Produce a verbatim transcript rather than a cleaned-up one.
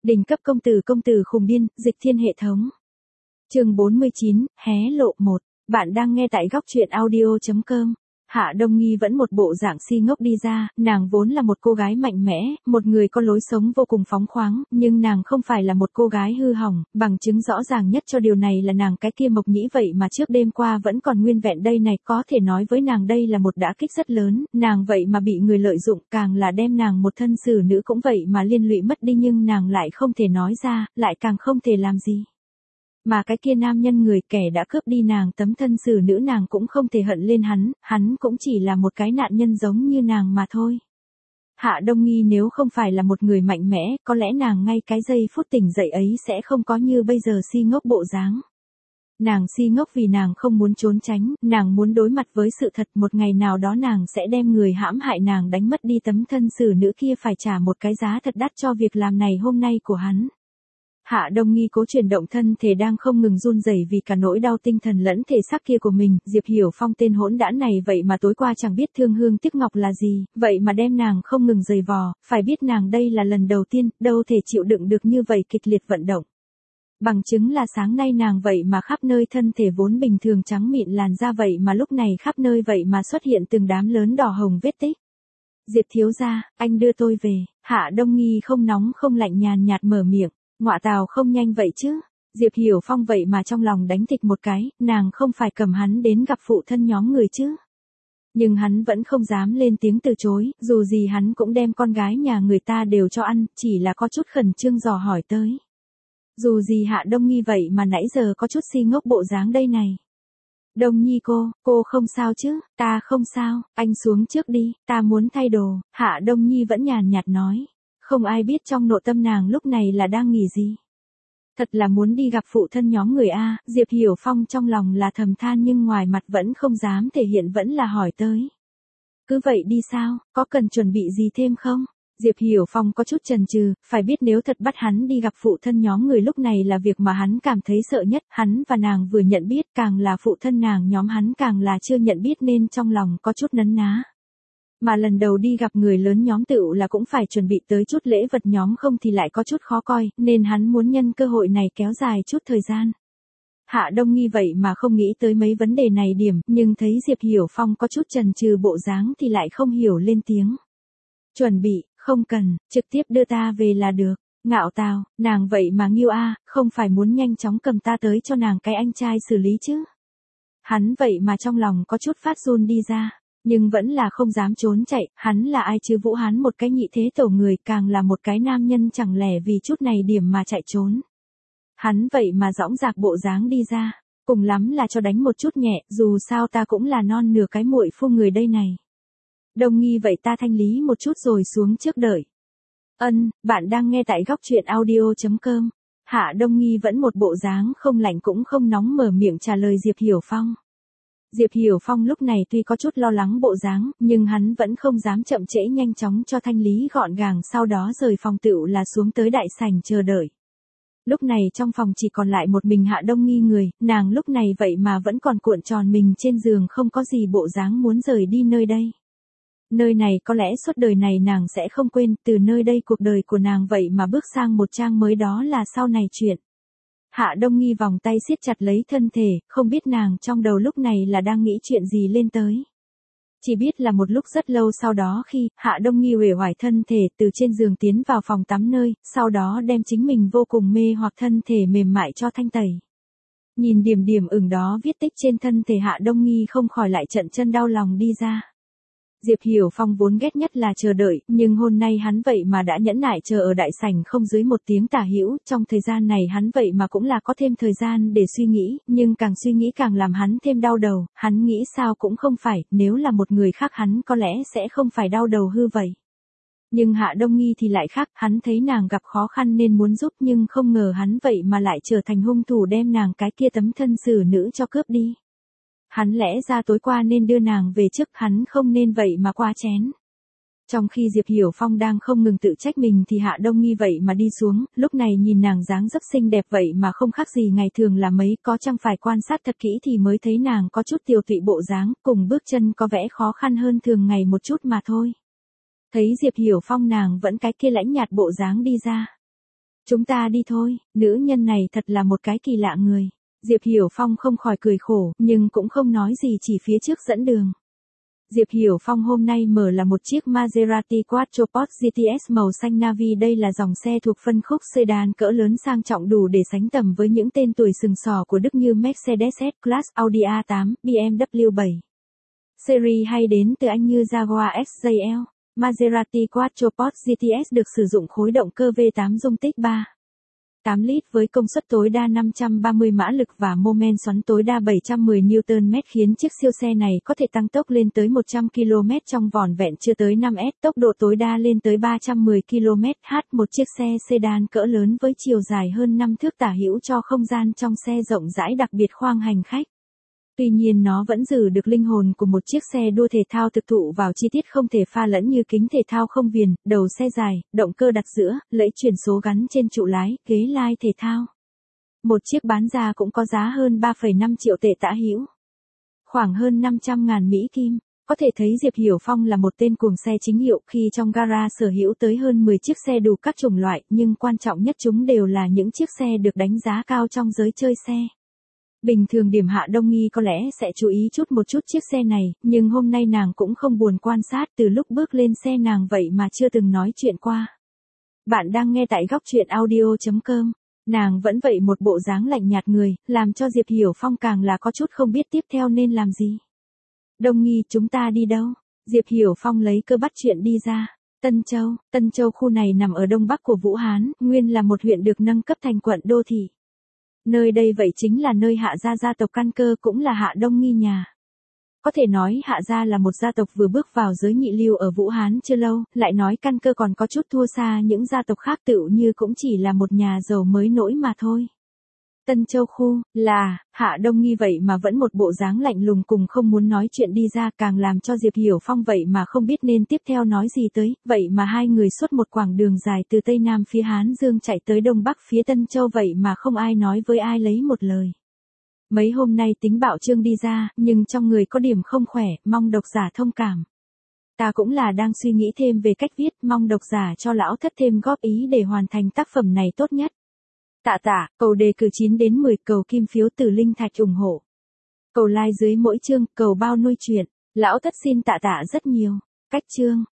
Đỉnh cấp công tử công tử khùng điên, dịch thiên hệ thống. Chương bốn mươi chín, hé lộ một. Bạn đang nghe tại góc truyện audio chấm com. Hạ Đông Nghi vẫn một bộ dạng si ngốc đi ra, nàng vốn là một cô gái mạnh mẽ, một người có lối sống vô cùng phóng khoáng, nhưng nàng không phải là một cô gái hư hỏng, bằng chứng rõ ràng nhất cho điều này là nàng cái kia Mộc Nhĩ vậy mà trước đêm qua vẫn còn nguyên vẹn đây này, có thể nói với nàng đây là một đả kích rất lớn, nàng vậy mà bị người lợi dụng, càng là đem nàng một thân xử nữ cũng vậy mà liên lụy mất đi, nhưng nàng lại không thể nói ra, lại càng không thể làm gì. Mà cái kia nam nhân người kẻ đã cướp đi nàng tấm thân xử nữ, nàng cũng không thể hận lên hắn, hắn cũng chỉ là một cái nạn nhân giống như nàng mà thôi. Hạ Đông Nghi nếu không phải là một người mạnh mẽ, có lẽ nàng ngay cái giây phút tỉnh dậy ấy sẽ không có như bây giờ si ngốc bộ dáng. Nàng si ngốc vì nàng không muốn trốn tránh, nàng muốn đối mặt với sự thật, một ngày nào đó nàng sẽ đem người hãm hại nàng đánh mất đi tấm thân xử nữ kia phải trả một cái giá thật đắt cho việc làm này hôm nay của hắn. Hạ Đông Nghi cố chuyển động thân thể đang không ngừng run rẩy vì cả nỗi đau tinh thần lẫn thể xác kia của mình, Diệp Hiểu Phong tên hỗn đản này vậy mà tối qua chẳng biết thương hương tiếc ngọc là gì, vậy mà đem nàng không ngừng giày vò, phải biết nàng đây là lần đầu tiên, đâu thể chịu đựng được như vậy kịch liệt vận động. Bằng chứng là sáng nay nàng vậy mà khắp nơi thân thể vốn bình thường trắng mịn làn da vậy mà lúc này khắp nơi vậy mà xuất hiện từng đám lớn đỏ hồng vết tích. Diệp thiếu gia, anh đưa tôi về. Hạ Đông Nghi không nóng không lạnh nhàn nhạt mở miệng. Ngọa tào không nhanh vậy chứ. Diệp Hiểu Phong vậy mà trong lòng đánh thịch một cái, nàng không phải cầm hắn đến gặp phụ thân nhóm người chứ. Nhưng hắn vẫn không dám lên tiếng từ chối, dù gì hắn cũng đem con gái nhà người ta đều cho ăn, chỉ là có chút khẩn trương dò hỏi tới. Dù gì Hạ Đông Nghi vậy mà nãy giờ có chút si ngốc bộ dáng đây này. Đông Nhi cô, cô không sao chứ? Ta không sao, anh xuống trước đi, ta muốn thay đồ. Hạ Đông Nhi vẫn nhàn nhạt nói. Không ai biết trong nội tâm nàng lúc này là đang nghĩ gì. Thật là muốn đi gặp phụ thân nhóm người A, Diệp Hiểu Phong trong lòng là thầm than nhưng ngoài mặt vẫn không dám thể hiện, vẫn là hỏi tới. Cứ vậy đi sao, có cần chuẩn bị gì thêm không? Diệp Hiểu Phong có chút chần chừ, phải biết nếu thật bắt hắn đi gặp phụ thân nhóm người lúc này là việc mà hắn cảm thấy sợ nhất, hắn và nàng vừa nhận biết, càng là phụ thân nàng nhóm hắn càng là chưa nhận biết nên trong lòng có chút nấn ná. Mà lần đầu đi gặp người lớn nhóm tựu là cũng phải chuẩn bị tới chút lễ vật nhóm không thì lại có chút khó coi, nên hắn muốn nhân cơ hội này kéo dài chút thời gian. Hạ Đông Nghi vậy mà không nghĩ tới mấy vấn đề này điểm, nhưng thấy Diệp Hiểu Phong có chút chần chừ bộ dáng thì lại không hiểu lên tiếng. Chuẩn bị, không cần, trực tiếp đưa ta về là được. Ngạo tào, nàng vậy mà nghiêu a, không phải muốn nhanh chóng cầm ta tới cho nàng cái anh trai xử lý chứ. Hắn vậy mà trong lòng có chút phát run đi ra. Nhưng vẫn là không dám trốn chạy, hắn là ai chứ, Vũ hắn một cái nhị thế tổ người, càng là một cái nam nhân, chẳng lẽ vì chút này điểm mà chạy trốn. Hắn vậy mà dõng dạc bộ dáng đi ra, cùng lắm là cho đánh một chút nhẹ, dù sao ta cũng là non nửa cái muội phu người đây này. Đông Nghi vậy ta thanh lý một chút rồi xuống trước đợi. Ân, bạn đang nghe tại góc truyện audio chấm com. Hạ Đông Nghi vẫn một bộ dáng không lạnh cũng không nóng mở miệng trả lời Diệp Hiểu Phong. Diệp Hiểu Phong lúc này tuy có chút lo lắng bộ dáng, nhưng hắn vẫn không dám chậm trễ, nhanh chóng cho thanh lý gọn gàng, sau đó rời phòng tựu là xuống tới đại sảnh chờ đợi. Lúc này trong phòng chỉ còn lại một mình Hạ Đông Nghi người, nàng lúc này vậy mà vẫn còn cuộn tròn mình trên giường, không có gì bộ dáng muốn rời đi nơi đây. Nơi này có lẽ suốt đời này nàng sẽ không quên, từ nơi đây cuộc đời của nàng vậy mà bước sang một trang mới, đó là sau này chuyện. Hạ Đông Nghi vòng tay siết chặt lấy thân thể, không biết nàng trong đầu lúc này là đang nghĩ chuyện gì lên tới. Chỉ biết là một lúc rất lâu sau đó khi Hạ Đông Nghi uể oải thân thể từ trên giường tiến vào phòng tắm nơi, sau đó đem chính mình vô cùng mê hoặc thân thể mềm mại cho thanh tẩy. Nhìn điểm điểm ửng đó viết tích trên thân thể Hạ Đông Nghi không khỏi lại trận chân đau lòng đi ra. Diệp Hiểu Phong vốn ghét nhất là chờ đợi, nhưng hôm nay hắn vậy mà đã nhẫn nại chờ ở đại sảnh không dưới một tiếng tả hữu, trong thời gian này hắn vậy mà cũng là có thêm thời gian để suy nghĩ, nhưng càng suy nghĩ càng làm hắn thêm đau đầu, hắn nghĩ sao cũng không phải, nếu là một người khác hắn có lẽ sẽ không phải đau đầu hư vậy. Nhưng Hạ Đông Nghi thì lại khác, hắn thấy nàng gặp khó khăn nên muốn giúp, nhưng không ngờ hắn vậy mà lại trở thành hung thủ đem nàng cái kia tấm thân xử nữ cho cướp đi. Hắn lẽ ra tối qua nên đưa nàng về trước, hắn không nên vậy mà qua chén. Trong khi Diệp Hiểu Phong đang không ngừng tự trách mình thì Hạ Đông Nghi vậy mà đi xuống, lúc này nhìn nàng dáng dấp xinh đẹp vậy mà không khác gì ngày thường là mấy, có chăng phải quan sát thật kỹ thì mới thấy nàng có chút tiều tụy bộ dáng, cùng bước chân có vẻ khó khăn hơn thường ngày một chút mà thôi. Thấy Diệp Hiểu Phong nàng vẫn cái kia lãnh nhạt bộ dáng đi ra. Chúng ta đi thôi, nữ nhân này thật là một cái kỳ lạ người. Diệp Hiểu Phong không khỏi cười khổ, nhưng cũng không nói gì chỉ phía trước dẫn đường. Diệp Hiểu Phong hôm nay mở là một chiếc Maserati Quattroporte giê tê ét màu xanh navy. Đây là dòng xe thuộc phân khúc sedan cỡ lớn sang trọng đủ để sánh tầm với những tên tuổi sừng sò của Đức như Mercedes S-Class, Audi A tám, bê em W bảy Series hay đến từ Anh như Jaguar ích gi lờ. Maserati Quattroporte giê tê ét được sử dụng khối động cơ vê tám dung tích ba phẩy tám lít với công suất tối đa năm trăm ba mươi mã lực và mô men xoắn tối đa bảy trăm mười niu-tơn mét, khiến chiếc siêu xe này có thể tăng tốc lên tới một trăm ki lô mét trong vỏn vẹn chưa tới năm phút, tốc độ tối đa lên tới ba trăm mười ki lô mét trên giờ. Một chiếc xe sedan cỡ lớn với chiều dài hơn năm thước tả hữu cho không gian trong xe rộng rãi, đặc biệt khoang hành khách. Tuy nhiên nó vẫn giữ được linh hồn của một chiếc xe đua thể thao, thực thụ vào chi tiết không thể pha lẫn như kính thể thao không viền, đầu xe dài, động cơ đặt giữa, lẫy chuyển số gắn trên trụ lái, ghế lai thể thao. Một chiếc bán ra cũng có giá hơn ba phẩy năm triệu tệ tả hữu, khoảng hơn năm trăm ngàn Mỹ Kim. Có thể thấy Diệp Hiểu Phong là một tên cuồng xe chính hiệu khi trong gara sở hữu tới hơn mười chiếc xe đủ các chủng loại, nhưng quan trọng nhất chúng đều là những chiếc xe được đánh giá cao trong giới chơi xe. Bình thường điểm Hạ Đông Nghi có lẽ sẽ chú ý chút một chút chiếc xe này, nhưng hôm nay nàng cũng không buồn quan sát, từ lúc bước lên xe nàng vậy mà chưa từng nói chuyện qua. Bạn đang nghe tại góc truyện audio chấm com. Nàng vẫn vậy một bộ dáng lạnh nhạt người, làm cho Diệp Hiểu Phong càng là có chút không biết tiếp theo nên làm gì. Đông Nghi, chúng ta đi đâu? Diệp Hiểu Phong lấy cơ bắt chuyện đi ra. Tân Châu, Tân Châu khu này nằm ở đông bắc của Vũ Hán, nguyên là một huyện được nâng cấp thành quận đô thị. Nơi đây vậy chính là nơi Hạ gia gia tộc căn cơ, cũng là Hạ Đông Nghi nhà. Có thể nói Hạ gia là một gia tộc vừa bước vào giới nhị lưu ở Vũ Hán chưa lâu, lại nói căn cơ còn có chút thua xa những gia tộc khác, tựu như cũng chỉ là một nhà giàu mới nổi mà thôi. Tân Châu khu, là, Hạ Đông Nghi vậy mà vẫn một bộ dáng lạnh lùng cùng không muốn nói chuyện đi ra, càng làm cho Diệp Hiểu Phong vậy mà không biết nên tiếp theo nói gì tới, vậy mà hai người suốt một quãng đường dài từ Tây Nam phía Hán Dương chạy tới Đông Bắc phía Tân Châu vậy mà không ai nói với ai lấy một lời. Mấy hôm nay tính bạo trương đi ra, nhưng trong người có điểm không khỏe, mong độc giả thông cảm. Ta cũng là đang suy nghĩ thêm về cách viết, mong độc giả cho lão thất thêm góp ý để hoàn thành tác phẩm này tốt nhất. Tạ tạ, cầu đề cử chín đến mười, cầu kim phiếu từ linh thạch ủng hộ. Cầu like dưới mỗi chương, cầu bao nuôi chuyện. Lão thất xin tạ tạ rất nhiều. Cách chương.